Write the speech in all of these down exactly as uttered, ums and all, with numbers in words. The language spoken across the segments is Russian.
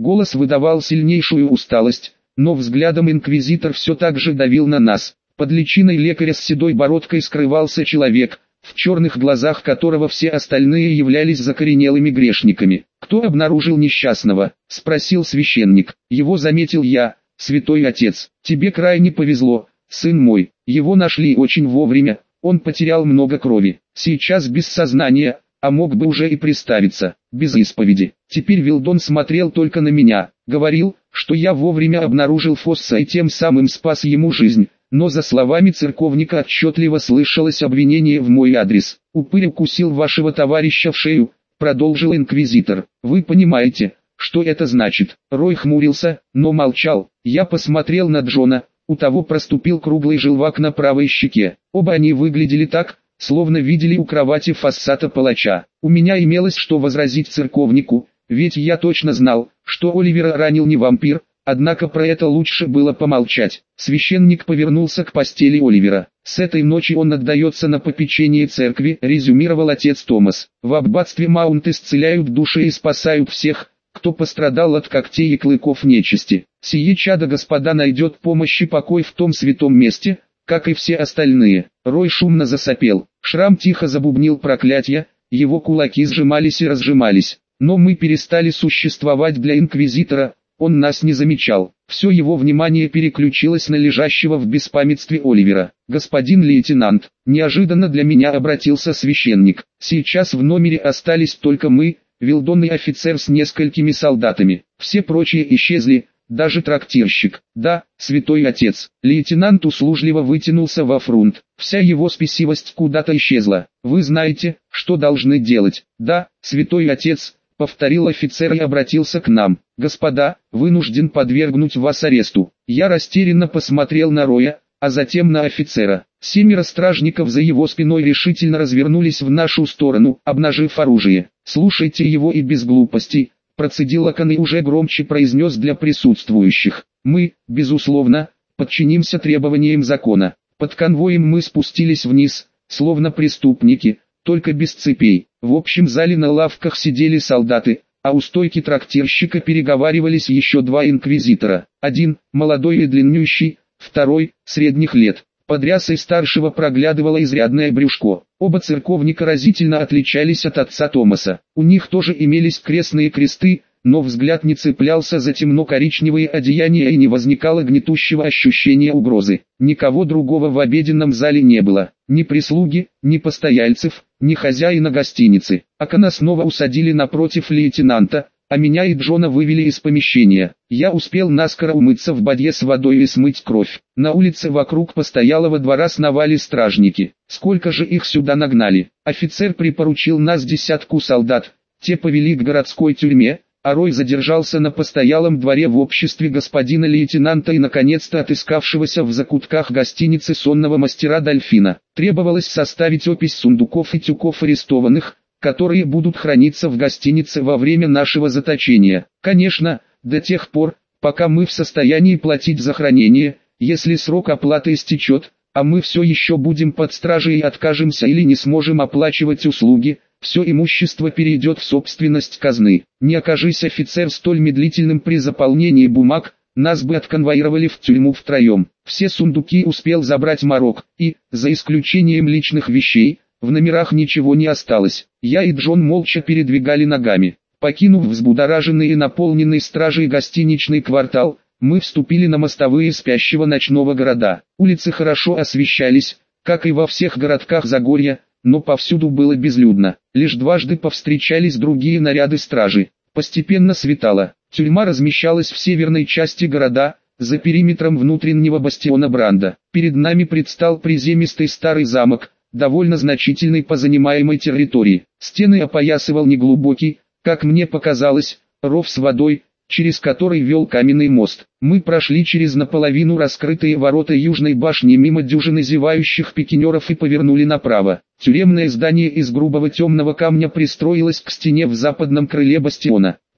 Голос выдавал сильнейшую усталость, но взглядом инквизитор все так же давил на нас. Под личиной лекаря с седой бородкой скрывался человек, в черных глазах которого все остальные являлись закоренелыми грешниками. «Кто обнаружил несчастного?» – спросил священник. «Его заметил я, святой отец. Тебе крайне повезло, сын мой. Его нашли очень вовремя, он потерял много крови. Сейчас без сознания, а мог бы уже и приставиться, без исповеди». Теперь Вилдон смотрел только на меня, говорил, что я вовремя обнаружил Фосса и тем самым спас ему жизнь. Но за словами церковника отчетливо слышалось обвинение в мой адрес. «Упырь укусил вашего товарища в шею», — продолжил инквизитор. «Вы понимаете, что это значит?» Рой хмурился, но молчал. Я посмотрел на Джона, у того проступил круглый желвак на правой щеке. Оба они выглядели так, словно видели у кровати Фоссата палача. У меня имелось что возразить церковнику, ведь я точно знал, что Оливера ранил не вампир. Однако про это лучше было помолчать. Священник повернулся к постели Оливера. «С этой ночи он отдается на попечение церкви», — резюмировал отец Томас. «В аббатстве Маунт исцеляют души и спасают всех, кто пострадал от когтей и клыков нечисти. Сие чадо Господа найдет помощь и покой в том святом месте, как и все остальные». Рой шумно засопел. Шрам тихо забубнил проклятие, его кулаки сжимались и разжимались. Но мы перестали существовать для инквизитора. Он нас не замечал. Все его внимание переключилось на лежащего в беспамятстве Оливера. «Господин лейтенант», неожиданно для меня обратился священник. «Сейчас в номере остались только мы, Вилдон и офицер с несколькими солдатами. Все прочие исчезли, даже трактирщик». «Да, святой отец». Лейтенант услужливо вытянулся во фрунт. Вся его спесивость куда-то исчезла. «Вы знаете, что должны делать?» «Да, святой отец», — повторил офицер и обратился к нам. «Господа, вынужден подвергнуть вас аресту». Я растерянно посмотрел на Роя, а затем на офицера. Семеро стражников за его спиной решительно развернулись в нашу сторону, обнажив оружие. «Слушайте его и без глупостей», — процедил Акан и уже громче произнес для присутствующих. «Мы, безусловно, подчинимся требованиям закона». Под конвоем мы спустились вниз, словно преступники, только без цепей. В общем зале на лавках сидели солдаты, а у стойки трактирщика переговаривались еще два инквизитора. Один, молодой и длиннющий, второй, средних лет. Под рясой старшего проглядывало изрядное брюшко. Оба церковника разительно отличались от отца Томаса. У них тоже имелись крестные кресты, но взгляд не цеплялся за темно-коричневые одеяния и не возникало гнетущего ощущения угрозы. Никого другого в обеденном зале не было. Ни прислуги, ни постояльцев, ни хозяина гостиницы. Акана снова усадили напротив лейтенанта, а меня и Джона вывели из помещения. Я успел наскоро умыться в бадье с водой и смыть кровь. На улице вокруг постоялого двора сновали стражники. Сколько же их сюда нагнали? Офицер припоручил нас десятку солдат. Те повели к городской тюрьме, а Рой задержался на постоялом дворе в обществе господина лейтенанта и наконец-то отыскавшегося в закутках гостиницы сонного мастера Дольфина. Требовалось составить опись сундуков и тюков арестованных, которые будут храниться в гостинице во время нашего заточения. Конечно, до тех пор, пока мы в состоянии платить за хранение. Если срок оплаты истечет, а мы все еще будем под стражей и откажемся или не сможем оплачивать услуги, все имущество перейдет в собственность казны. Не окажись офицер столь медлительным при заполнении бумаг, нас бы отконвоировали в тюрьму втроем. Все сундуки успел забрать Марок, и, за исключением личных вещей, в номерах ничего не осталось. Я и Джон молча передвигали ногами. Покинув взбудораженный и наполненный стражей гостиничный квартал, мы вступили на мостовые спящего ночного города. Улицы хорошо освещались, как и во всех городках Загорья, но повсюду было безлюдно. Лишь дважды повстречались другие наряды стражи. Постепенно светало. Тюрьма размещалась в северной части города, за периметром внутреннего бастиона Бранда. Перед нами предстал приземистый старый замок, довольно значительный по занимаемой территории. Стены опоясывал неглубокий, как мне показалось, ров с водой, через который вел каменный мост. Мы прошли через наполовину раскрытые ворота южной башни мимо дюжины зевающих пикинеров и повернули направо. Тюремное здание из грубого темного камня пристроилось к стене в западном крыле бастиона.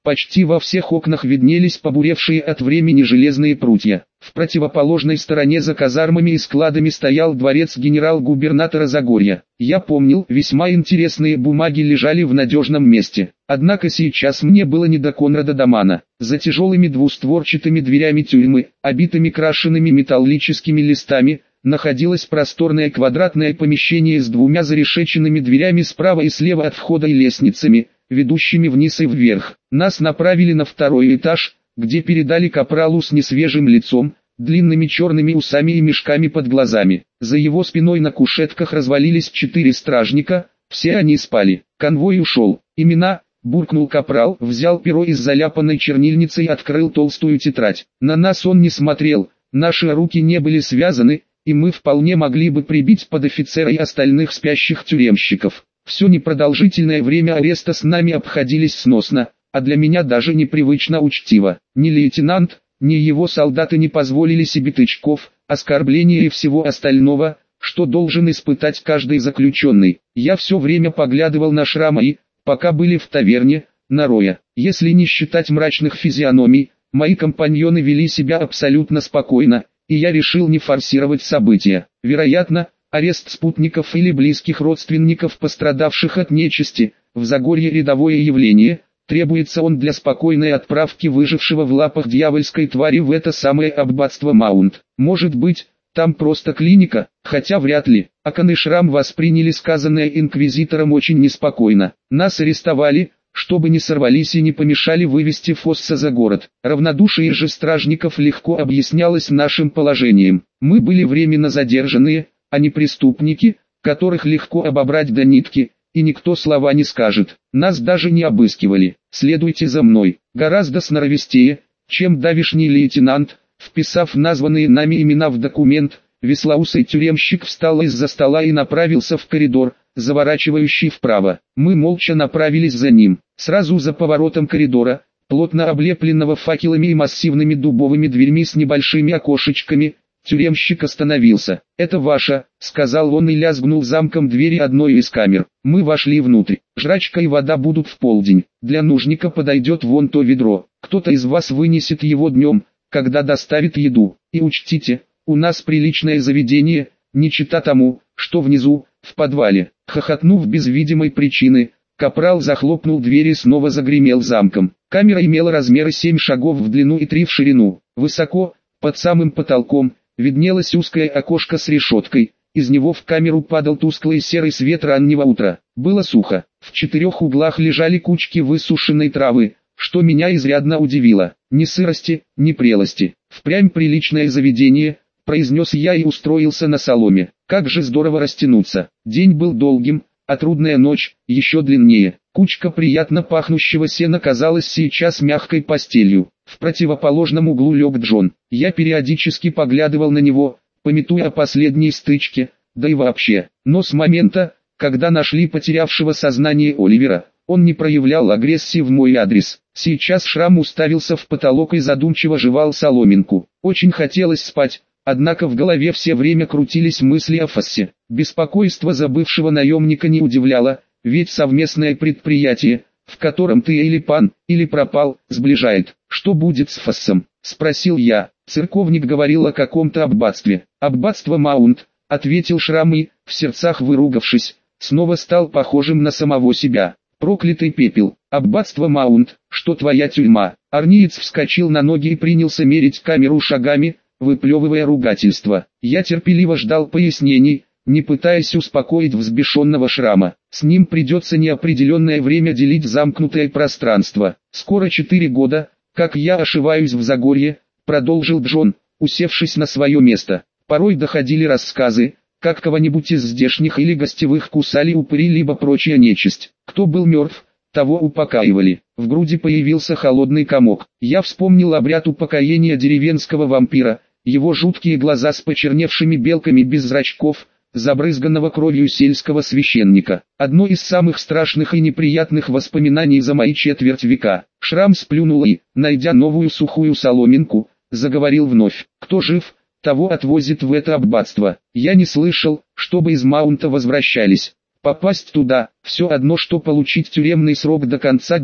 Почти во всех окнах виднелись побуревшие от времени железные прутья. В противоположной стороне за казармами и складами стоял дворец генерал-губернатора Загорья. Я помнил, весьма интересные бумаги лежали в надежном месте. Однако сейчас мне было не до Конрада Дамана. За тяжелыми двустворчатыми дверями тюрьмы, обитыми крашенными металлическими листами, находилось просторное квадратное помещение с двумя зарешеченными дверями справа и слева от входа и лестницами, ведущими вниз и вверх. Нас направили на второй этаж, где передали капралу с несвежим лицом, длинными черными усами и мешками под глазами. За его спиной на кушетках развалились четыре стражника, все они спали. Конвой ушел. Имена, буркнул капрал, взял перо из заляпанной чернильницы и открыл толстую тетрадь. На нас он не смотрел, наши руки не были связаны, и мы вполне могли бы прибить под офицера и остальных спящих тюремщиков. Все непродолжительное время ареста с нами обходились сносно, а для меня даже непривычно учтиво. Ни лейтенант, ни его солдаты не позволили себе тычков, оскорбления и всего остального, что должен испытать каждый заключенный. Я все время поглядывал на Шрама и, пока были в таверне, на Роя. Если не считать мрачных физиономий, мои компаньоны вели себя абсолютно спокойно, и я решил не форсировать события. Вероятно, арест спутников или близких родственников пострадавших от нечисти, в Загорье рядовое явление, требуется он для спокойной отправки выжившего в лапах дьявольской твари в это самое аббатство Маунт. Может быть, там просто клиника, хотя вряд ли. Акан и Шрам восприняли сказанное инквизитором очень неспокойно. Нас арестовали, чтобы не сорвались и не помешали вывести Фосса за город. Равнодушие же стражников легко объяснялось нашим положением. Мы были временно задержанные, а не преступники, которых легко обобрать до нитки, и никто слова не скажет. Нас даже не обыскивали. Следуйте за мной. Гораздо сноровистее, чем давишний лейтенант, вписав названные нами имена в документ, веслоусый тюремщик встал из-за стола и направился в коридор, заворачивающий вправо. Мы молча направились за ним. Сразу за поворотом коридора, плотно облепленного факелами и массивными дубовыми дверьми с небольшими окошечками, тюремщик остановился. «Это ваша», — сказал он и лязгнул замком двери одной из камер. Мы вошли внутрь. «Жрачка и вода будут в полдень. Для нужника подойдет вон то ведро. Кто-то из вас вынесет его днем, когда доставит еду. И учтите, у нас приличное заведение, не чета тому, что внизу, в подвале». Хохотнув без видимой причины, капрал захлопнул дверь и снова загремел замком. Камера имела размеры семь шагов в длину и три в ширину. Высоко, под самым потолком, виднелось узкое окошко с решеткой, из него в камеру падал тусклый серый свет раннего утра. Было сухо, в четырех углах лежали кучки высушенной травы, что меня изрядно удивило. Ни сырости, ни прелости. «Впрямь приличное заведение», — произнес я и устроился на соломе. Как же здорово растянуться. День был долгим, а трудная ночь еще длиннее. Кучка приятно пахнущего сена казалась сейчас мягкой постелью. В противоположном углу лег Джон. Я периодически поглядывал на него, памятуя о последней стычке, да и вообще. Но с момента, когда нашли потерявшего сознание Оливера, он не проявлял агрессии в мой адрес. Сейчас Шрам уставился в потолок и задумчиво жевал соломинку. Очень хотелось спать, однако в голове все время крутились мысли о Фоссе. Беспокойство забывшего наемника не удивляло, ведь совместное предприятие, в котором ты или пан, или пропал, сближает. «Что будет с Фоссом?» — спросил я. Церковник говорил о каком-то аббатстве. «Аббатство Маунт», — ответил Шрам и, в сердцах выругавшись, снова стал похожим на самого себя. «Проклятый пепел! Аббатство Маунт, что твоя тюрьма!» Арниец вскочил на ноги и принялся мерить камеру шагами, выплевывая ругательства. Я терпеливо ждал пояснений, не пытаясь успокоить взбешенного Шрама. С ним придется неопределенное время делить замкнутое пространство. «Скоро четыре года, как я ошиваюсь в Загорье», — продолжил Джон, усевшись на свое место. «Порой доходили рассказы, как кого-нибудь из здешних или гостевых кусали упыри либо прочая нечисть. Кто был мертв, того упокаивали». В груди появился холодный комок. Я вспомнил обряд упокоения деревенского вампира, его жуткие глаза с почерневшими белками без зрачков, забрызганного кровью сельского священника. Одно из самых страшных и неприятных воспоминаний за мои четверть века. Шрам сплюнул и, найдя новую сухую соломинку, заговорил вновь. «Кто жив, того отвозит в это аббатство. Я не слышал, чтобы из Маунта возвращались. Попасть туда, все одно что получить тюремный срок до конца дней.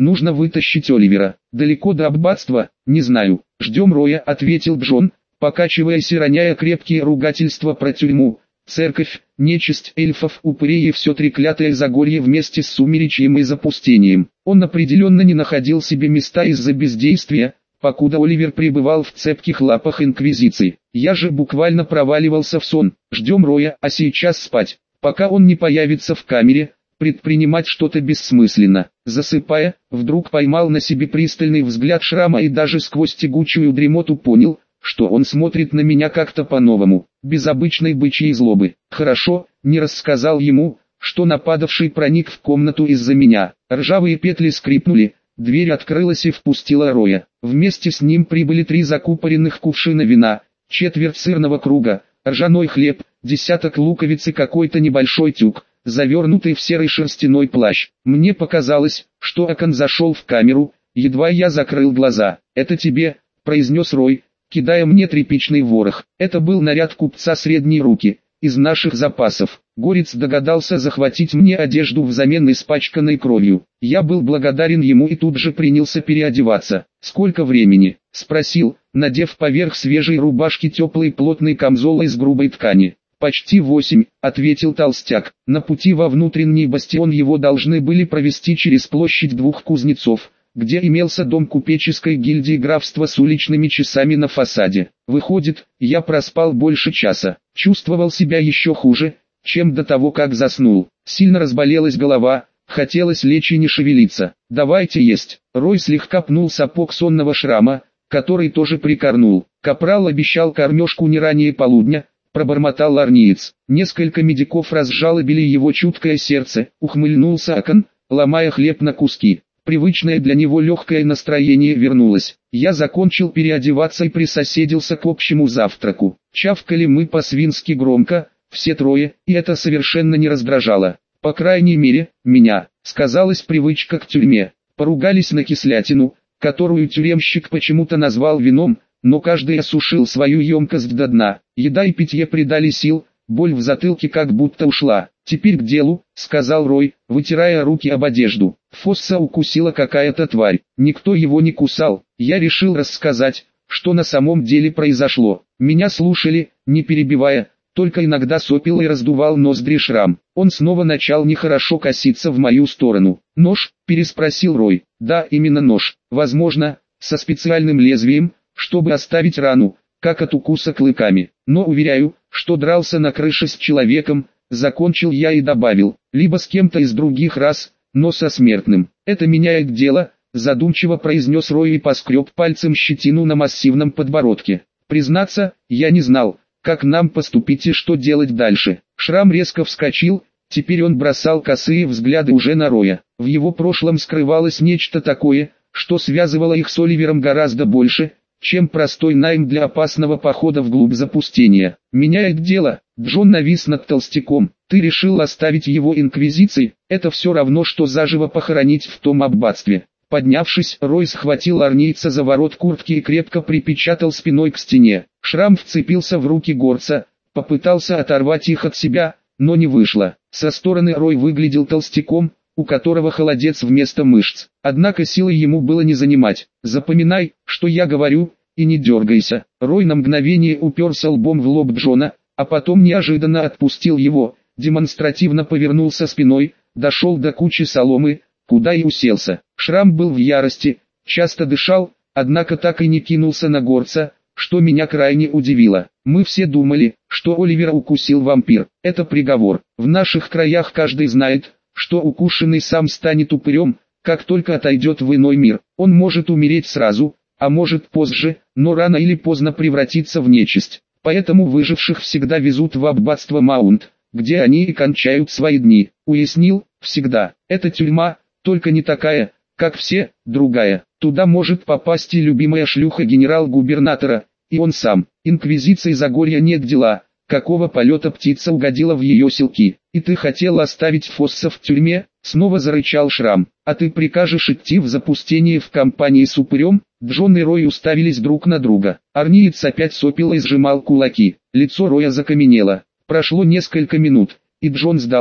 Нужно вытащить Оливера. Далеко до аббатства? Не знаю. Ждем Роя, ответил Джон, покачиваясь и роняя крепкие ругательства про тюрьму, церковь, нечисть, эльфов, упырей и все треклятое Загорье вместе с сумеречьем и запустением. Он определенно не находил себе места из-за бездействия, покуда Оливер пребывал в цепких лапах Инквизиции. Я же буквально проваливался в сон. Ждем Роя, а сейчас спать. Пока он не появится в камере, предпринимать что-то бессмысленно. Засыпая, вдруг поймал на себе пристальный взгляд Шрама и даже сквозь тягучую дремоту понял, что он смотрит на меня как-то по-новому, без обычной бычьей злобы. Хорошо, не рассказал ему, что нападавший проник в комнату из-за меня. Ржавые петли скрипнули, дверь открылась и впустила Роя. Вместе с ним прибыли три закупоренных кувшина вина, четверть сырного круга, ржаной хлеб, десяток луковиц и какой-то небольшой тюк, завернутый в серый шерстяной плащ. Мне показалось, что Акан зашел в камеру, едва я закрыл глаза. «Это тебе», — произнес Рой, кидая мне тряпичный ворох. Это был наряд купца средней руки, из наших запасов. Горец догадался захватить мне одежду взамен испачканной кровью. Я был благодарен ему и тут же принялся переодеваться. «Сколько времени?» — спросил, надев поверх свежей рубашки теплый плотный камзол из грубой ткани. «Почти восемь», — ответил толстяк. На пути во внутренний бастион его должны были провести через площадь двух кузнецов, где имелся дом купеческой гильдии графства с уличными часами на фасаде. Выходит, я проспал больше часа. Чувствовал себя еще хуже, чем до того, как заснул. Сильно разболелась голова, хотелось лечь и не шевелиться. «Давайте есть». Рой слегка пнул сапог сонного Шрама, который тоже прикорнул. Капрал обещал кормежку не ранее полудня, пробормотал арниец. Несколько медиков разжалобили его чуткое сердце, ухмыльнулся Акан, ломая хлеб на куски. Привычное для него легкое настроение вернулось. Я закончил переодеваться и присоседился к общему завтраку. Чавкали мы по-свински громко, все трое, и это совершенно не раздражало. По крайней мере, меня. Сказалась привычка к тюрьме. Поругались на кислятину, которую тюремщик почему-то назвал вином, но каждый осушил свою емкость до дна. Еда и питье придали сил, боль в затылке как будто ушла. «Теперь к делу», — сказал Рой, вытирая руки об одежду. Фосса укусила какая-то тварь. Никто его не кусал. Я решил рассказать, что на самом деле произошло. Меня слушали, не перебивая, только иногда сопел и раздувал ноздри Шрам. Он снова начал нехорошо коситься в мою сторону. «Нож?» — переспросил Рой. «Да, именно нож. Возможно, со специальным лезвием, чтобы оставить рану, как от укуса клыками. Но уверяю, что дрался на крыше с человеком», — закончил я и добавил, «либо с кем-то из других рас, но со смертным. Это меняет дело», — задумчиво произнес Рой и поскреб пальцем щетину на массивном подбородке. «Признаться, я не знал, как нам поступить и что делать дальше». Шрам резко вскочил, теперь он бросал косые взгляды уже на Роя. В его прошлом скрывалось нечто такое, что связывало их с Оливером гораздо больше, чем простой найм для опасного похода вглубь запустения. «Меняет дело», — Джон навис над толстяком. «Ты решил оставить его инквизиции? Это все равно, что заживо похоронить в том аббатстве». Поднявшись, Рой схватил арнийца за ворот куртки и крепко припечатал спиной к стене. Шрам вцепился в руки горца, попытался оторвать их от себя, но не вышло. Со стороны Рой выглядел толстяком, у которого холодец вместо мышц. Однако силой ему было не занимать. «Запоминай, что я говорю, и не дергайся». Рой на мгновение уперся лбом в лоб Джона, а потом неожиданно отпустил его, демонстративно повернулся спиной, дошел до кучи соломы, куда и уселся. Шрам был в ярости, часто дышал, однако так и не кинулся на горца, что меня крайне удивило. Мы все думали, что Оливера укусил вампир. Это приговор. В наших краях каждый знает, что укушенный сам станет упырем, как только отойдет в иной мир. Он может умереть сразу, а может позже, но рано или поздно превратиться в нечисть. Поэтому выживших всегда везут в аббатство Маунт, где они и кончают свои дни. Уяснил? Всегда. Это тюрьма, только не такая, как все, другая. Туда может попасть и любимая шлюха генерал-губернатора, и он сам. Инквизиции Загорья нет дела, какого полета птица угодила в ее селки. И ты хотел оставить Фосса в тюрьме? Снова зарычал Шрам. А ты прикажешь идти в запустение в компании с упырем? Джон и Рой уставились друг на друга. Арниец опять сопел и сжимал кулаки. Лицо Роя закаменело. Прошло несколько минут, и Джон сдался,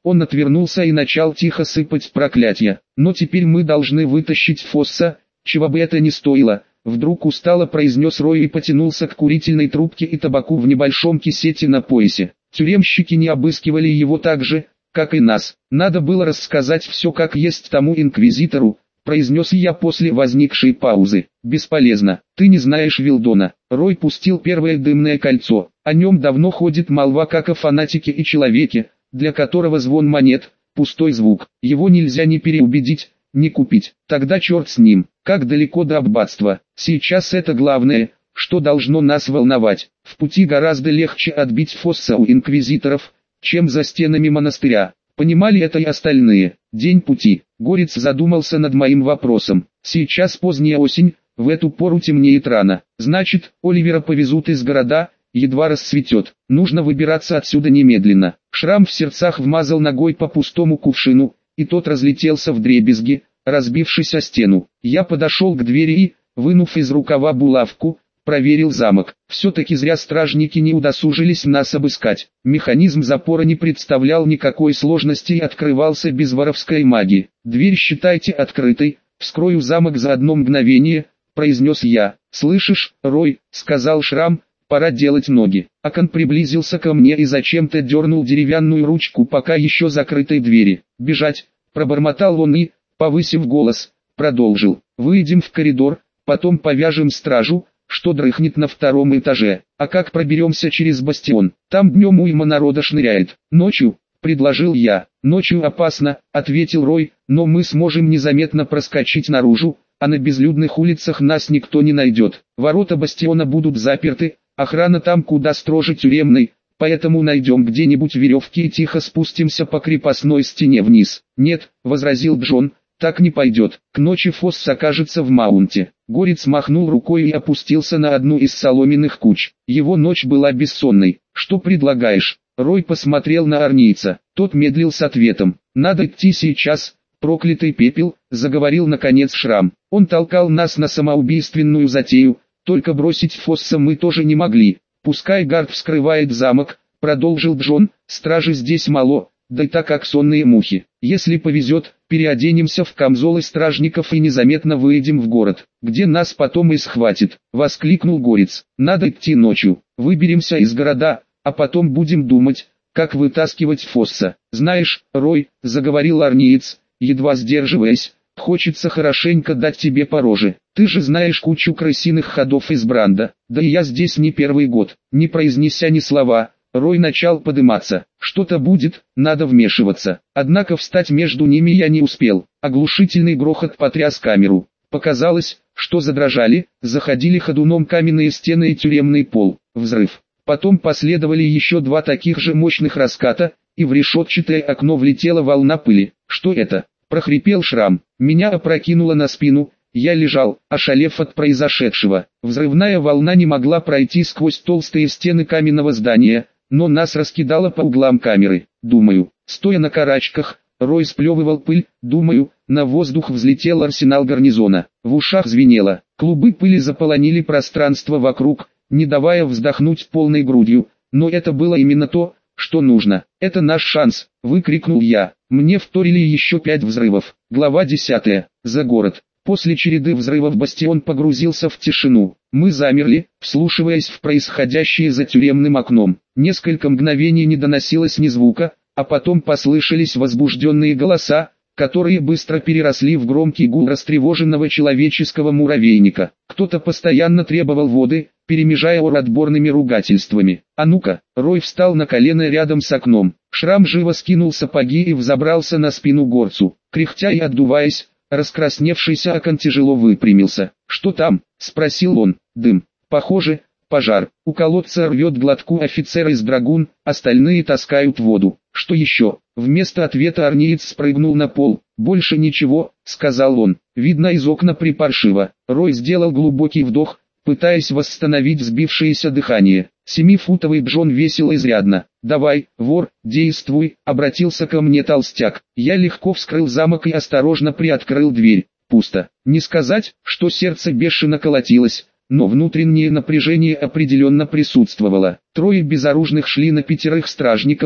Он отвернулся и начал тихо сыпать проклятия. Но теперь мы должны вытащить Фосса, чего бы это ни стоило. Вдруг устало произнес Рой и потянулся к курительной трубке и табаку в небольшом кисете на поясе. Тюремщики не обыскивали его так же, как и нас. Надо было рассказать все как есть тому инквизитору, произнес я после возникшей паузы. Бесполезно, ты не знаешь Вилдона. Рой пустил первое дымное кольцо. О нем давно ходит молва как о фанатике и человеке, для которого звон монет – пустой звук. Его нельзя ни переубедить, ни купить. Тогда черт с ним, как далеко до аббатства. Сейчас это главное, что должно нас волновать. В пути гораздо легче отбить Фосса у инквизиторов, чем за стенами монастыря. Понимали это и остальные. День пути. Горец задумался над моим вопросом. Сейчас поздняя осень, в эту пору темнеет рано. Значит, Оливера повезут из города, едва рассветет. Нужно выбираться отсюда немедленно. Шрам в сердцах вмазал ногой по пустому кувшину, и тот разлетелся вдребезги, разбившись о стену. Я подошел к двери и, вынув из рукава булавку, проверил замок. Все-таки зря стражники не удосужились нас обыскать. Механизм запора не представлял никакой сложности и открывался без воровской магии. «Дверь считайте открытой, вскрою замок за одно мгновение», — произнес я. «Слышишь, Рой», — сказал Шрам, — «пора делать ноги». Акон приблизился ко мне и зачем-то дернул деревянную ручку пока еще закрытой двери. «Бежать», — пробормотал он и, повысив голос, продолжил. «Выйдем в коридор, потом повяжем стражу, что дрыхнет на втором этаже. А как проберемся через бастион? Там днем уйма народа шныряет. Ночью?» — предложил я. «Ночью опасно», — ответил Рой, «но мы сможем незаметно проскочить наружу, а на безлюдных улицах нас никто не найдет. Ворота бастиона будут заперты, охрана там куда строже тюремной, поэтому найдем где-нибудь веревки и тихо спустимся по крепостной стене вниз». «Нет», — возразил Джон, — «так не пойдет. К ночи Фосс окажется в Маунте». Горец махнул рукой и опустился на одну из соломенных куч. Его ночь была бессонной. «Что предлагаешь?» Рой посмотрел на арнийца. Тот медлил с ответом. «Надо идти сейчас, проклятый пепел», — заговорил наконец Шрам. «Он толкал нас на самоубийственную затею, только бросить Фосса мы тоже не могли. Пускай гард вскрывает замок», — продолжил Джон, — «стражи здесь мало, да и так как сонные мухи. Если повезет, переоденемся в камзолы стражников и незаметно выйдем в город, где нас потом и схватит», — воскликнул Горец. «Надо идти ночью, выберемся из города, а потом будем думать, как вытаскивать Фосса». «Знаешь, Рой», — заговорил арниец, едва сдерживаясь, — «хочется хорошенько дать тебе по роже. Ты же знаешь кучу крысиных ходов из Бранда, да и я здесь не первый год». Не произнеся ни слова, Рой начал подыматься. «Что-то будет, надо вмешиваться». Однако встать между ними я не успел. Оглушительный грохот потряс камеру. Показалось, что задрожали, заходили ходуном каменные стены и тюремный пол. Взрыв. Потом последовали еще два таких же мощных раската, и в решетчатое окно влетела волна пыли. «Что это?» – прохрипел Шрам. Меня опрокинуло на спину. Я лежал, ошалев от произошедшего. Взрывная волна не могла пройти сквозь толстые стены каменного здания, но нас раскидало по углам камеры. Думаю, стоя на карачках, Рой сплевывал пыль, думаю, на воздух взлетел арсенал гарнизона. В ушах звенело, клубы пыли заполонили пространство вокруг, не давая вздохнуть полной грудью, но это было именно то, что нужно. «Это наш шанс», — выкрикнул я. Мне вторили еще пять взрывов. Глава десятая. За город. После череды взрывов бастион погрузился в тишину. Мы замерли, вслушиваясь в происходящее за тюремным окном. Несколько мгновений не доносилось ни звука, а потом послышались возбужденные голоса, которые быстро переросли в громкий гул растревоженного человеческого муравейника. Кто-то постоянно требовал воды, перемежая ор отборными ругательствами. «А ну-ка!» Рой встал на колено рядом с окном. Шрам живо скинул сапоги и взобрался на спину горцу. Кряхтя и отдуваясь, раскрасневшийся Акон тяжело выпрямился. «Что там?» — спросил он. «Дым. Похоже, пожар. У колодца рвет глотку офицер из драгун, остальные таскают воду. Что еще?» Вместо ответа арниец спрыгнул на пол. «Больше ничего», — сказал он. «Видно из окна припаршиво». Рой сделал глубокий вдох, пытаясь восстановить сбившееся дыхание. Семифутовый Джон весил изрядно. «Давай, вор, действуй», — обратился ко мне толстяк. Я легко вскрыл замок и осторожно приоткрыл дверь. Пусто. Не сказать, что сердце бешено колотилось, но внутреннее напряжение определенно присутствовало. Трое безоружных шли на пятерых стражников,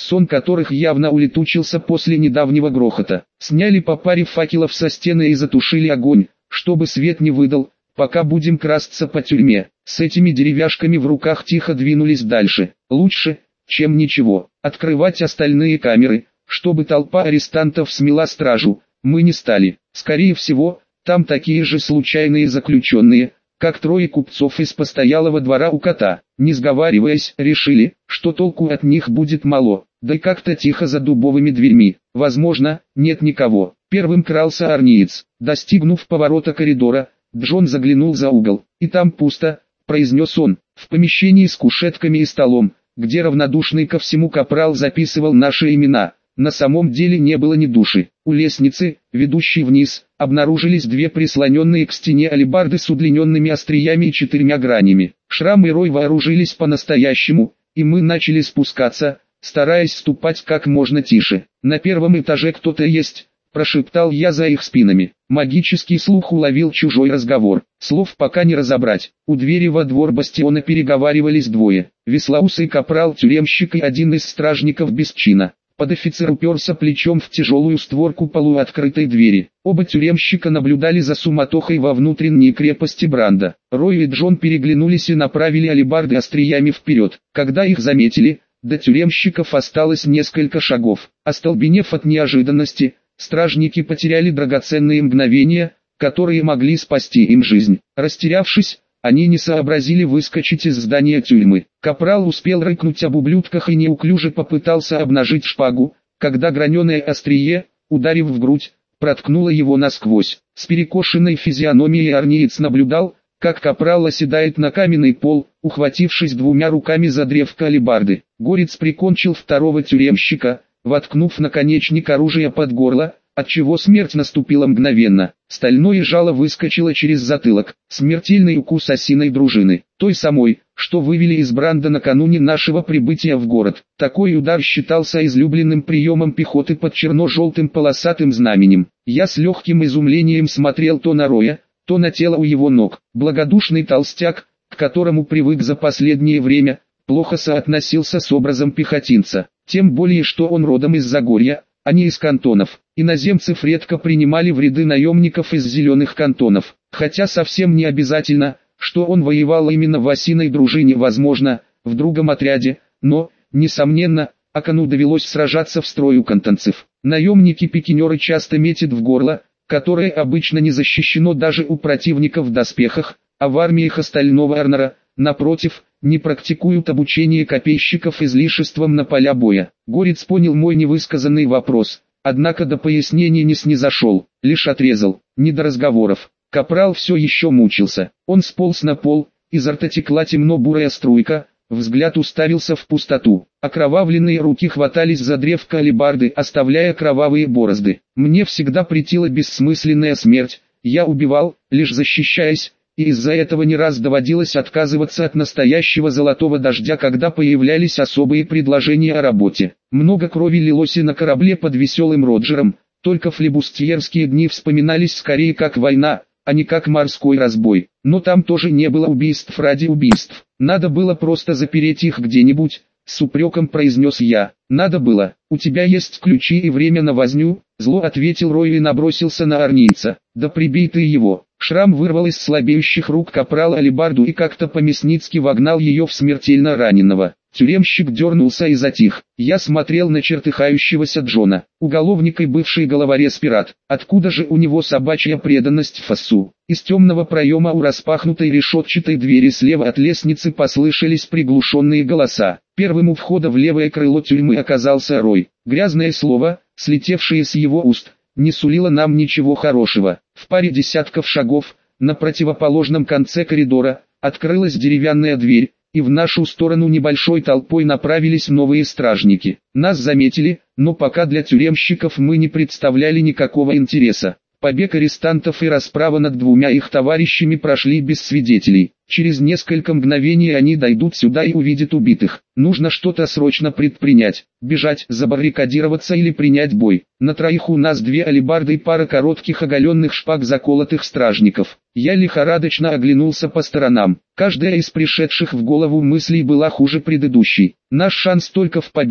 сон которых явно улетучился после недавнего грохота. Сняли по паре факелов со стены и затушили огонь, чтобы свет не выдал, пока будем красться по тюрьме. С этими деревяшками в руках тихо двинулись дальше. Лучше, чем ничего. Открывать остальные камеры, чтобы толпа арестантов смела стражу, мы не стали. Скорее всего, там такие же случайные заключенные, как трое купцов из постоялого двора у кота. Не сговариваясь, решили, что толку от них будет мало, да и как-то тихо за дубовыми дверьми. Возможно, нет никого. Первым крался арниец. Достигнув поворота коридора, Джон заглянул за угол. «И там пусто», — произнес он. В помещении с кушетками и столом, где равнодушный ко всему капрал записывал наши имена, на самом деле не было ни души. У лестницы, ведущей вниз, обнаружились две прислоненные к стене алебарды с удлиненными остриями и четырьмя гранями. Шрам и Рой вооружились по-настоящему, и мы начали спускаться, стараясь ступать как можно тише. «На первом этаже кто-то есть», — прошептал я за их спинами. Магический слух уловил чужой разговор. Слов пока не разобрать. У двери во двор бастиона переговаривались двое. Веслоусый капрал-тюремщик и один из стражников без чина. Подофицер уперся плечом в тяжелую створку полуоткрытой двери. Оба тюремщика наблюдали за суматохой во внутренней крепости Бранда. Рой и Джон переглянулись и направили алебарды остриями вперед. Когда их заметили, до тюремщиков осталось несколько шагов. Остолбенев от неожиданности, стражники потеряли драгоценные мгновения, которые могли спасти им жизнь. Растерявшись, они не сообразили выскочить из здания тюрьмы. Капрал успел рыкнуть об ублюдках и неуклюже попытался обнажить шпагу, когда граненое острие, ударив в грудь, проткнуло его насквозь. С перекошенной физиономией арниец наблюдал, как капрал оседает на каменный пол, ухватившись двумя руками за древко алебарды. Горец прикончил второго тюремщика, воткнув наконечник оружия под горло, отчего смерть наступила мгновенно. Стальное жало выскочило через затылок. Смертельный укус осиной дружины, той самой, что вывели из Бранда накануне нашего прибытия в город. Такой удар считался излюбленным приемом пехоты под черно-желтым полосатым знаменем. Я с легким изумлением смотрел то на Роя, то на тело у его ног. Благодушный толстяк, к которому привык за последнее время, плохо соотносился с образом пехотинца. Тем более, что он родом из Загорья, а не из кантонов. Иноземцев редко принимали в ряды наемников из зеленых кантонов, хотя совсем не обязательно, что он воевал именно в осиной дружине, возможно, в другом отряде, но, несомненно, Акану довелось сражаться в строю кантонцев. Наемники-пикинеры часто метят в горло, которое обычно не защищено даже у противников в доспехах, а в армиях остального Арнора, напротив, не практикуют обучение копейщиков излишеством на поля боя. Горец понял мой невысказанный вопрос, однако до пояснений не снизошел, лишь отрезал. Не до разговоров. Капрал все еще мучился. Он сполз на пол, изо рта текла темно-бурая струйка, взгляд уставился в пустоту. Окровавленные руки хватались за древко алебарды, оставляя кровавые борозды. Мне всегда претила бессмысленная смерть, я убивал, лишь защищаясь, и из-за этого не раз доводилось отказываться от настоящего золотого дождя, когда появлялись особые предложения о работе. Много крови лилось и на корабле под Веселым Роджером, только флебустьерские дни вспоминались скорее как война, а не как морской разбой. Но там тоже не было убийств ради убийств. Надо было просто запереть их где-нибудь, с упреком произнес я. Надо было. У тебя есть ключи и время на возню? Зло ответил Рой и набросился на арнийца. Да прибей ты его. Шрам вырвал из слабеющих рук капрала алебарду и как-то по-мясницки вогнал ее в смертельно раненого. Тюремщик дернулся и затих. Я смотрел на чертыхающегося Джона. Уголовник и бывший головорез-пират. Откуда же у него собачья преданность Фассу? Из темного проема у распахнутой решетчатой двери слева от лестницы послышались приглушенные голоса. Первым у входа в левое крыло тюрьмы оказался Рой. Грязное слово, слетевшее с его уст, не сулило нам ничего хорошего. В паре десятков шагов, на противоположном конце коридора, открылась деревянная дверь, и в нашу сторону небольшой толпой направились новые стражники. Нас заметили, но пока для тюремщиков мы не представляли никакого интереса. Побег арестантов и расправа над двумя их товарищами прошли без свидетелей. Через несколько мгновений они дойдут сюда и увидят убитых. Нужно что-то срочно предпринять. Бежать, забаррикадироваться или принять бой. На троих у нас две алебарды и пара коротких оголенных шпаг заколотых стражников. Я лихорадочно оглянулся по сторонам. Каждая из пришедших в голову мыслей была хуже предыдущей. Наш шанс только в победе,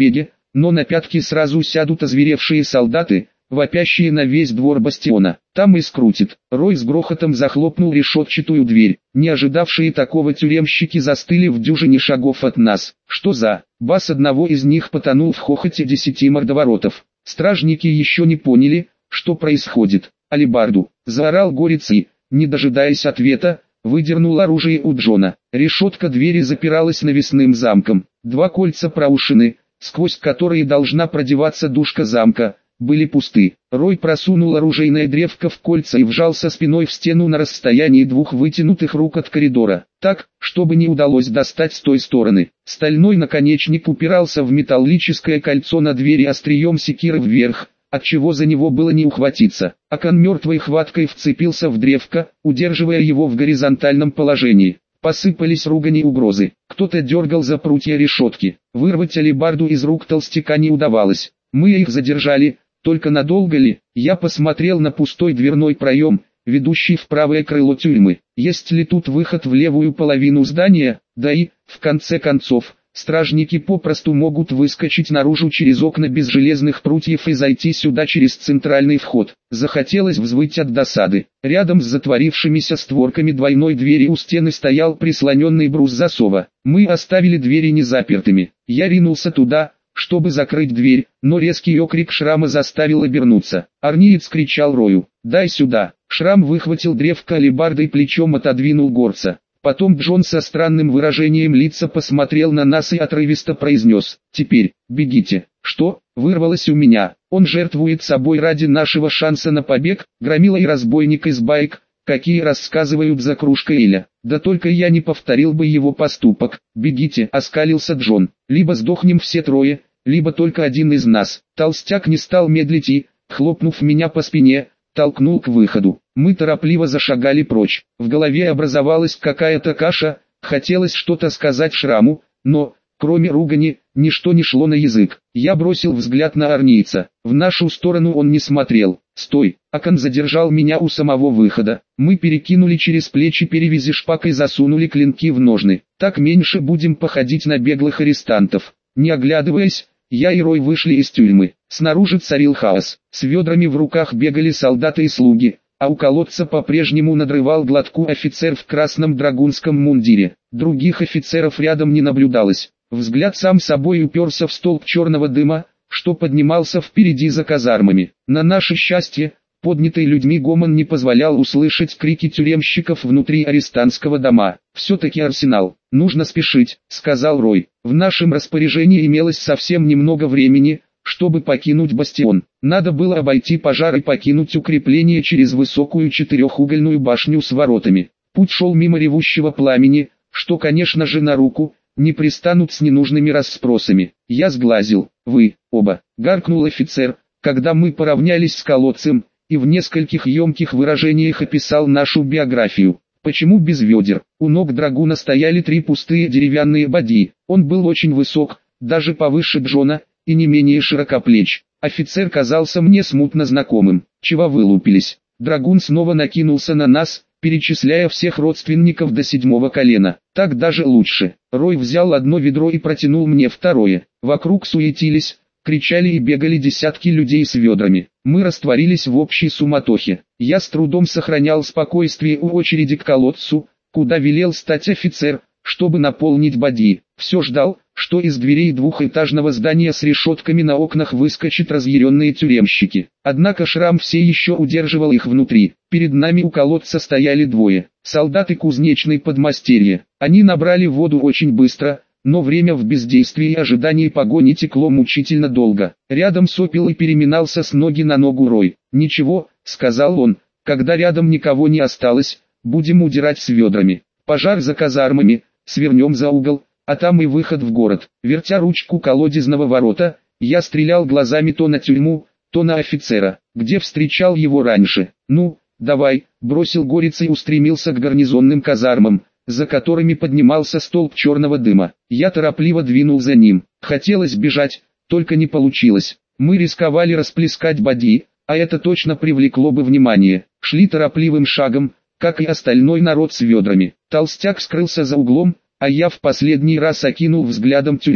но на пятки сразу сядут озверевшие солдаты, вопящие на весь двор бастиона. Там и скрутит. Рой с грохотом захлопнул решетчатую дверь. Не ожидавшие такого тюремщики застыли в дюжине шагов от нас. Что за... Бас одного из них потонул в хохоте десяти мордоворотов. Стражники еще не поняли, что происходит. «Алебарду!» — заорал Горец и, не дожидаясь ответа, выдернул оружие у Джона. Решетка двери запиралась навесным замком. Два кольца проушины, сквозь которые должна продеваться душка замка, были пусты. Рой просунул оружейное древко в кольца и вжался спиной в стену на расстоянии двух вытянутых рук от коридора, так, чтобы не удалось достать с той стороны. Стальной наконечник упирался в металлическое кольцо на двери острием секиры вверх, отчего за него было не ухватиться. Акан мертвой хваткой вцепился в древко, удерживая его в горизонтальном положении. Посыпались ругань и угрозы. Кто-то дергал за прутья решетки. Вырвать алебарду из рук толстяка не удавалось. Мы их задержали. Только надолго ли? Я посмотрел на пустой дверной проем, ведущий в правое крыло тюрьмы. Есть ли тут выход в левую половину здания? Да и, в конце концов, стражники попросту могут выскочить наружу через окна без железных прутьев и зайти сюда через центральный вход. Захотелось взвыть от досады. Рядом с затворившимися створками двойной двери у стены стоял прислоненный брус засова. Мы оставили двери незапертыми. Я ринулся туда, чтобы закрыть дверь, но резкий окрик Шрама заставил обернуться. Арниец кричал Рою: «Дай сюда!» Шрам выхватил древко алебардой и плечом отодвинул горца. Потом Джон со странным выражением лица посмотрел на нас и отрывисто произнес: «Теперь, бегите». «Что?» — вырвалось у меня. «Он жертвует собой ради нашего шанса на побег, громила и разбойник из баек, какие рассказывают за кружкой Эля. Да только я не повторил бы его поступок». «Бегите», — оскалился Джон. «Либо сдохнем все трое, либо только один из нас». Толстяк не стал медлить и, хлопнув меня по спине, толкнул к выходу. Мы торопливо зашагали прочь. В голове образовалась какая-то каша, хотелось что-то сказать Шраму, но, кроме ругани, ничто не шло на язык. Я бросил взгляд на арнийца. В нашу сторону он не смотрел. «Стой!» Акан задержал меня у самого выхода. Мы перекинули через плечи перевязи шпаг и засунули клинки в ножны. Так меньше будем походить на беглых арестантов. Не оглядываясь, я и Рой вышли из тюрьмы. Снаружи царил хаос. С ведрами в руках бегали солдаты и слуги, а у колодца по-прежнему надрывал глотку офицер в красном драгунском мундире. Других офицеров рядом не наблюдалось. Взгляд сам собой уперся в столб черного дыма, что поднимался впереди за казармами. На наше счастье, поднятый людьми гомон не позволял услышать крики тюремщиков внутри арестантского дома. «Все-таки арсенал. Нужно спешить», — сказал Рой. «В нашем распоряжении имелось совсем немного времени, чтобы покинуть бастион. Надо было обойти пожар и покинуть укрепление через высокую четырехугольную башню с воротами. Путь шел мимо ревущего пламени, что, конечно же, на руку, не пристанут с ненужными расспросами. Я сглазил. «Вы, оба», — гаркнул офицер, когда мы поравнялись с колодцем, и в нескольких емких выражениях описал нашу биографию. Почему без ведер? У ног драгуна стояли три пустые деревянные бадьи. Он был очень высок, даже повыше Джона, и не менее широкоплеч. Офицер казался мне смутно знакомым. «Чего вылупились?» Драгун снова накинулся на нас, перечисляя всех родственников до седьмого колена. «Так даже лучше». Рой взял одно ведро и протянул мне второе. Вокруг суетились, кричали и бегали десятки людей с ведрами. Мы растворились в общей суматохе. Я с трудом сохранял спокойствие у очереди к колодцу, куда велел стать офицер, чтобы наполнить бадьи. Все ждал, что из дверей двухэтажного здания с решетками на окнах выскочат разъяренные тюремщики. Однако Шрам все еще удерживал их внутри. Перед нами у колодца стояли двое. Солдаты кузнечной подмастерья. Они набрали воду очень быстро, но время в бездействии и ожидании погони текло мучительно долго. Рядом сопел и переминался с ноги на ногу Рой. «Ничего», — сказал он, — «когда рядом никого не осталось, будем удирать с ведрами. Пожар за казармами, свернем за угол, а там и выход в город». Вертя ручку колодезного ворота, я стрелял глазами то на тюрьму, то на офицера, где встречал его раньше. «Ну, давай», — бросил Горец и устремился к гарнизонным казармам, за которыми поднимался столб черного дыма. Я торопливо двинул за ним. Хотелось бежать, только не получилось. Мы рисковали расплескать бадьи, а это точно привлекло бы внимание. Шли торопливым шагом, как и остальной народ с ведрами. Толстяк скрылся за углом, а я в последний раз окинул взглядом тюрьму.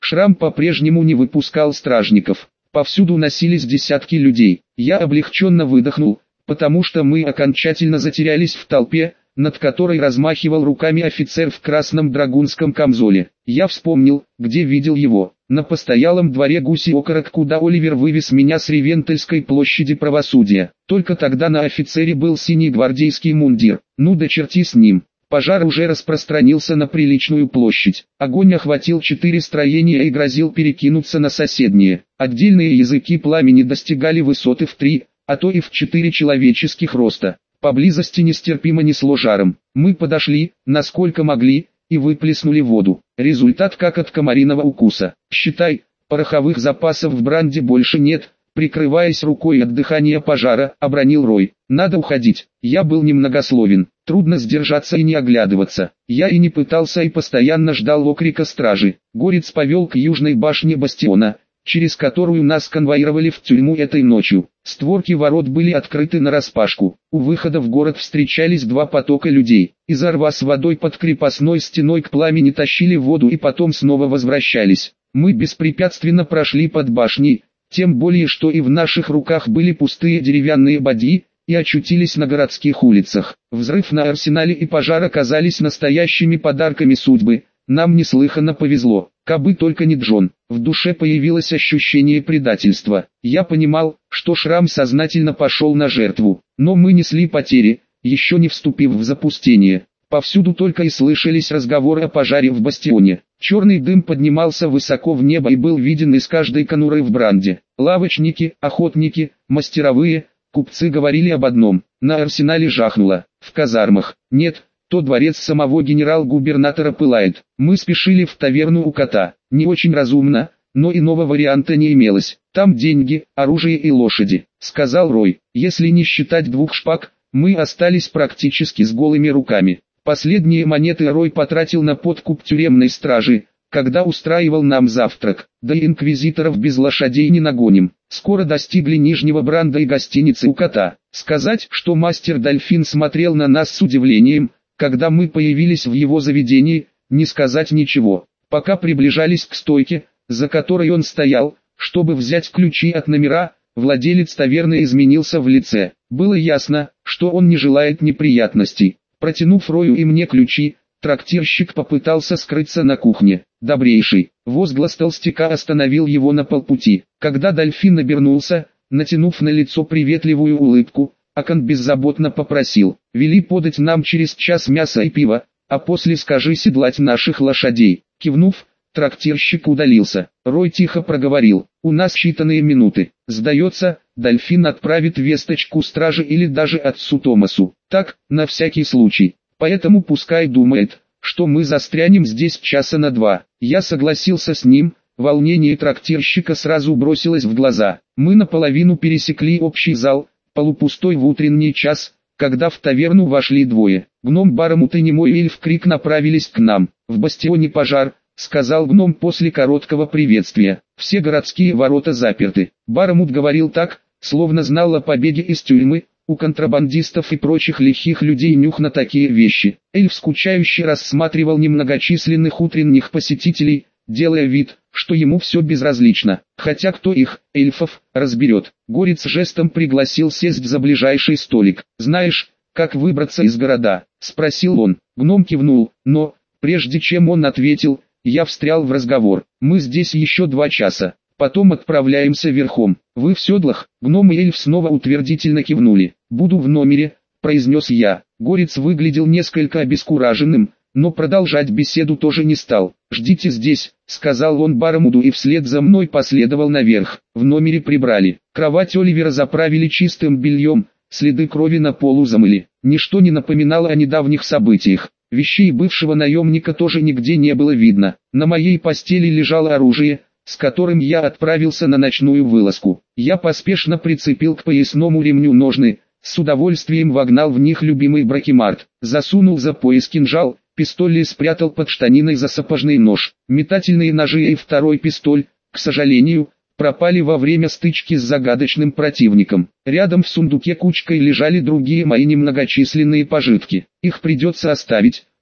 Шрам по-прежнему не выпускал стражников. Повсюду носились десятки людей. Я облегченно выдохнул, потому что мы окончательно затерялись в толпе, над которой размахивал руками офицер в красном драгунском камзоле. Я вспомнил, где видел его. На постоялом дворе Гуси-Окорок, куда Оливер вывез меня с Ревентельской площади правосудия. Только тогда на офицере был синий гвардейский мундир. Ну да черти с ним. Пожар уже распространился на приличную площадь. Огонь охватил четыре строения и грозил перекинуться на соседние. Отдельные языки пламени достигали высоты в три, а то и в четыре человеческих роста. Поблизости нестерпимо несло жаром. Мы подошли, насколько могли, и выплеснули воду. Результат как от комариного укуса. Считай, пороховых запасов в бранде больше нет. Прикрываясь рукой от дыхания пожара, обронил Рой. Надо уходить. Я был немногословен. Трудно сдержаться и не оглядываться. Я и не пытался и постоянно ждал окрика стражи. Горец повел к южной башне бастиона, через которую нас конвоировали в тюрьму этой ночью. Створки ворот были открыты нараспашку. У выхода в город встречались два потока людей. Из рва с водой под крепостной стеной к пламени тащили воду и потом снова возвращались. Мы беспрепятственно прошли под башней, тем более что и в наших руках были пустые деревянные бадьи, и очутились на городских улицах. Взрыв на арсенале и пожар оказались настоящими подарками судьбы. Нам неслыханно повезло. Кабы только не Джон. В душе появилось ощущение предательства. Я понимал, что Шрам сознательно пошел на жертву. Но мы несли потери, еще не вступив в запустение. Повсюду только и слышались разговоры о пожаре в бастионе. Черный дым поднимался высоко в небо и был виден из каждой конуры в бранде. Лавочники, охотники, мастеровые, купцы говорили об одном. На арсенале жахнуло. В казармах. Нет, то дворец самого генерал-губернатора пылает. Мы спешили в таверну у кота. Не очень разумно, но иного варианта не имелось. Там деньги, оружие и лошади, сказал Рой. Если не считать двух шпаг, мы остались практически с голыми руками. Последние монеты Рой потратил на подкуп тюремной стражи, когда устраивал нам завтрак. Да и инквизиторов без лошадей не нагоним. Скоро достигли Нижнего Бранда и гостиницы у кота. Сказать, что мастер Дольфин смотрел на нас с удивлением, когда мы появились в его заведении, не сказать ничего. Пока приближались к стойке, за которой он стоял, чтобы взять ключи от номера, владелец таверны изменился в лице. Было ясно, что он не желает неприятностей. Протянув Рою и мне ключи, трактирщик попытался скрыться на кухне. «Добрейший!» Возглас толстяка остановил его на полпути. Когда Дольфин обернулся, натянув на лицо приветливую улыбку, Акон беззаботно попросил: «Вели подать нам через час мясо и пиво, а после скажи седлать наших лошадей». Кивнув, трактирщик удалился. Рой тихо проговорил: «У нас считанные минуты. Сдается, Дольфин отправит весточку страже или даже отцу Томасу. Так, на всякий случай. Поэтому пускай думает, что мы застрянем здесь часа на два». Я согласился с ним. Волнение трактирщика сразу бросилось в глаза. Мы наполовину пересекли общий зал, полупустой в утренний час, когда в таверну вошли двое. Гном Барамут и немой эльф Крик направились к нам. «В бастионе пожар», — сказал гном после короткого приветствия. «Все городские ворота заперты». Барамут говорил так, словно знал о побеге из тюрьмы. У контрабандистов и прочих лихих людей нюх на такие вещи. Эльф скучающе рассматривал немногочисленных утренних посетителей, делая вид, что ему все безразлично. Хотя кто их, эльфов, разберет. Горец жестом пригласил сесть за ближайший столик. «Знаешь, как выбраться из города?» — спросил он. Гном кивнул, но, прежде чем он ответил, я встрял в разговор. «Мы здесь еще два часа. Потом отправляемся верхом. Вы в седлах?» Гном и эльф снова утвердительно кивнули. «Буду в номере», — произнес я. Горец выглядел несколько обескураженным, но продолжать беседу тоже не стал. «Ждите здесь», — сказал он Барамуду и вслед за мной последовал наверх. В номере прибрали. Кровать Оливера заправили чистым бельем, следы крови на полу замыли. Ничто не напоминало о недавних событиях. Вещей бывшего наемника тоже нигде не было видно. На моей постели лежало оружие, с которым я отправился на ночную вылазку. Я поспешно прицепил к поясному ремню ножны, с удовольствием вогнал в них любимый бракемарт, засунул за пояс кинжал, пистоль спрятал под штаниной за сапожный нож. Метательные ножи и второй пистоль, к сожалению, пропали во время стычки с загадочным противником. Рядом в сундуке кучкой лежали другие мои немногочисленные пожитки. Их придется оставить,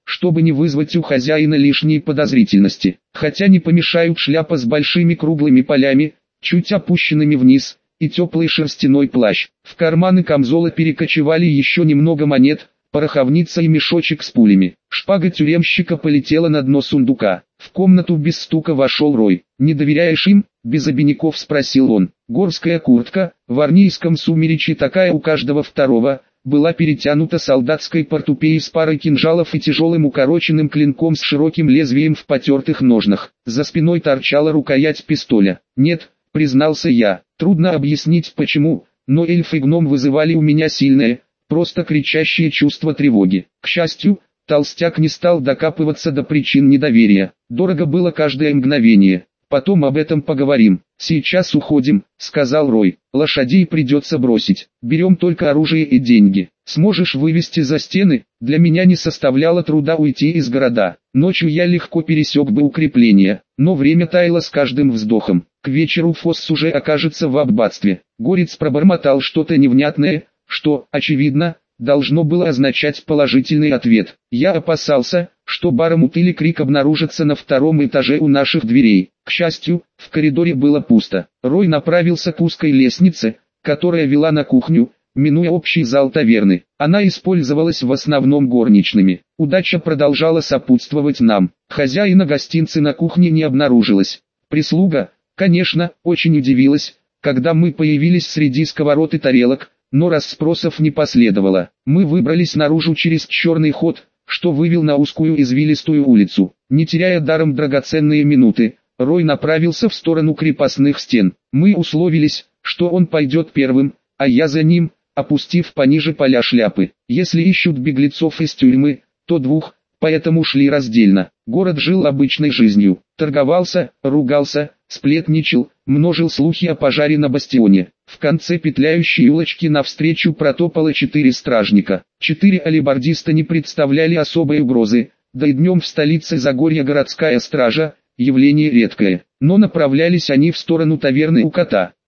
чтобы не вызвать у хозяина лишней подозрительности. Хотя не помешают шляпа с большими круглыми полями, чуть опущенными вниз, и теплый шерстяной плащ. В карманы камзола перекочевали еще немного монет, пороховница и мешочек с пулями. Шпага тюремщика полетела на дно сундука. В комнату без стука вошел Рой. «Не доверяешь им?» — без обиняков спросил он. Горская куртка, в армейском сумеречье такая у каждого второго, была перетянута солдатской портупеей с парой кинжалов и тяжелым укороченным клинком с широким лезвием в потертых ножнах. За спиной торчала рукоять пистоля. «Нет», — признался я, — «трудно объяснить почему, но эльф и гном вызывали у меня сильное, просто кричащее чувство тревоги. К счастью, толстяк не стал докапываться до причин недоверия. Дорого было каждое мгновение. Потом об этом поговорим. Сейчас уходим», — сказал Рой. «Лошадей придется бросить. Берем только оружие и деньги. Сможешь вывести за стены?» Для меня не составляло труда уйти из города. Ночью я легко пересек бы укрепления, но время таяло с каждым вздохом. К вечеру Фосс уже окажется в аббатстве. Горец пробормотал что-то невнятное, что, очевидно, должно было означать положительный ответ. Я опасался, что Барамут или Крик обнаружатся на втором этаже у наших дверей. К счастью, в коридоре было пусто. Рой направился к узкой лестнице, которая вела на кухню, минуя общий зал таверны. Она использовалась в основном горничными. Удача продолжала сопутствовать нам. Хозяина гостинцы на кухне не обнаружилось. Прислуга, конечно, очень удивилась, когда мы появились среди сковород и тарелок, но расспросов не последовало. Мы выбрались наружу через черный ход, что вывел на узкую извилистую улицу. Не теряя даром драгоценные минуты, Рой направился в сторону крепостных стен. Мы условились, что он пойдет первым, а я за ним, опустив пониже поля шляпы. Если ищут беглецов из тюрьмы, то двух, поэтому шли раздельно. Город жил обычной жизнью. Торговался, ругался, сплетничал, множил слухи о пожаре на бастионе. В конце петляющей улочки навстречу протопало четыре стражника. Четыре алибардиста не представляли особой угрозы, да и днем в столице Загорья городская стража, явление редкое. Но направлялись они в сторону таверны у кота.